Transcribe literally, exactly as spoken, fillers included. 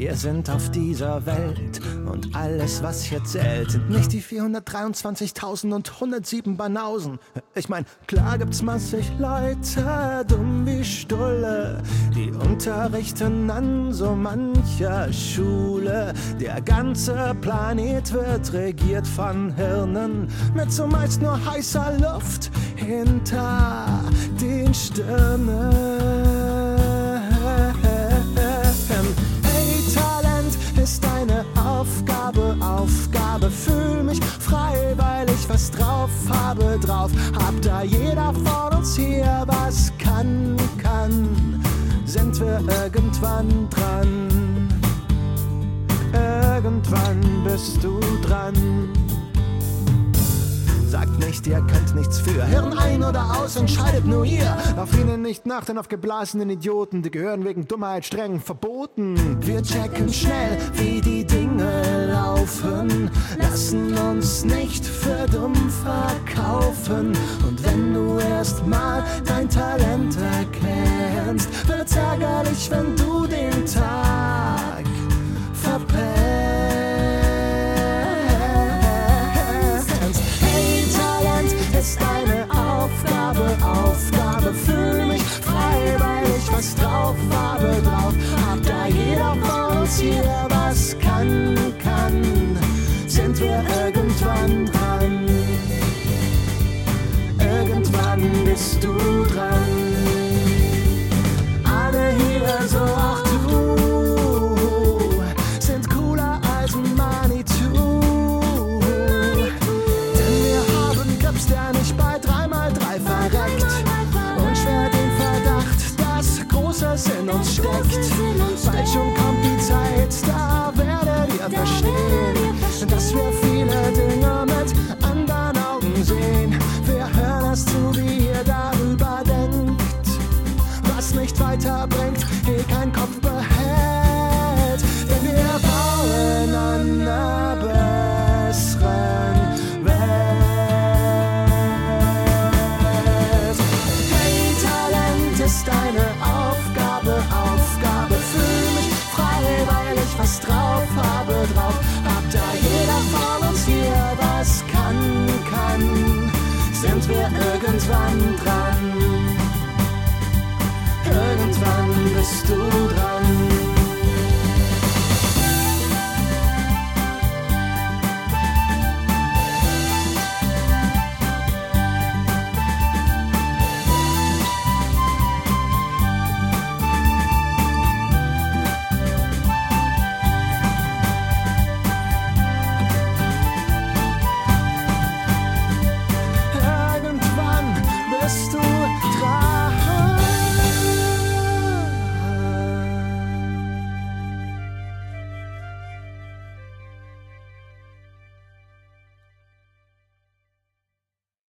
Wir sind auf dieser Welt und alles, was hier zählt, sind nicht die vierhundertdreiundzwanzigtausend und hundertsieben Banausen. Ich mein, klar gibt's massig Leute, dumm wie Stulle, die unterrichten an so mancher Schule. Der ganze Planet wird regiert von Hirnen mit zumeist nur heißer Luft hinter den Stirnen. Ist eine Aufgabe, Aufgabe, fühl mich frei, weil ich was drauf habe, drauf hab, da jeder von uns hier was kann, kann, sind wir irgendwann dran, irgendwann bist du dran. Sagt nicht, ihr könnt nichts für. Hirn ein oder aus, entscheidet nur ihr. Auf ihnen nicht nach, denn auf geblasenen Idioten, die gehören wegen Dummheit streng verboten. Wir checken schnell, wie die Dinge laufen, lassen uns nicht für dumm verkaufen. Und wenn du erst mal dein Talent erkennst, wird's ärgerlich, wenn du den Tag verpennst. Ist eine Aufgabe, Aufgabe, fühl mich frei, weil ich was drauf habe, drauf hab, da jeder von uns hier was kann, kann, sind wir irgendwann dran, irgendwann bist du dran, alle hier, so auch du, sind cooler als Manitou. Der nicht bei drei mal drei verreckt und schwer den Verdacht, dass Großes in uns steckt. Bald schon kommt die Zeit, da werdet ihr verstehen, dass wir viele Dinge mit anderen Augen sehen. Wir hören es zu, wie ihr darüber denkt, was nicht weiterbringt, eh kein Kopf behält, denn wir bauen an einer besseren Welt. Ist eine Aufgabe, Aufgabe, fühl mich frei, weil ich was drauf habe, drauf hab, da jeder von uns hier was kann, kann, sind wir irgendwann dran, irgendwann bist du dran.